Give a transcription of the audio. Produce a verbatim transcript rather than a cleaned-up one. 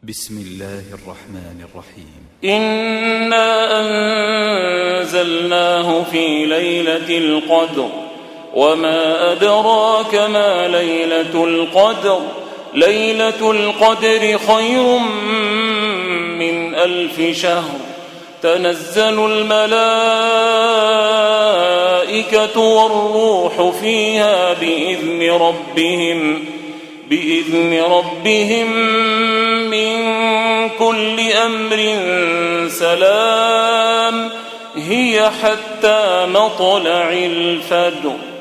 بسم الله الرحمن الرحيم. إنا أنزلناه في ليلة القدر وما أدراك ما ليلة القدر ليلة القدر خير من ألف شهر تنزل الملائكة والروح فيها بإذن ربهم بإذن ربهم من كل أمر سلام هي حتى مطلع الفجر.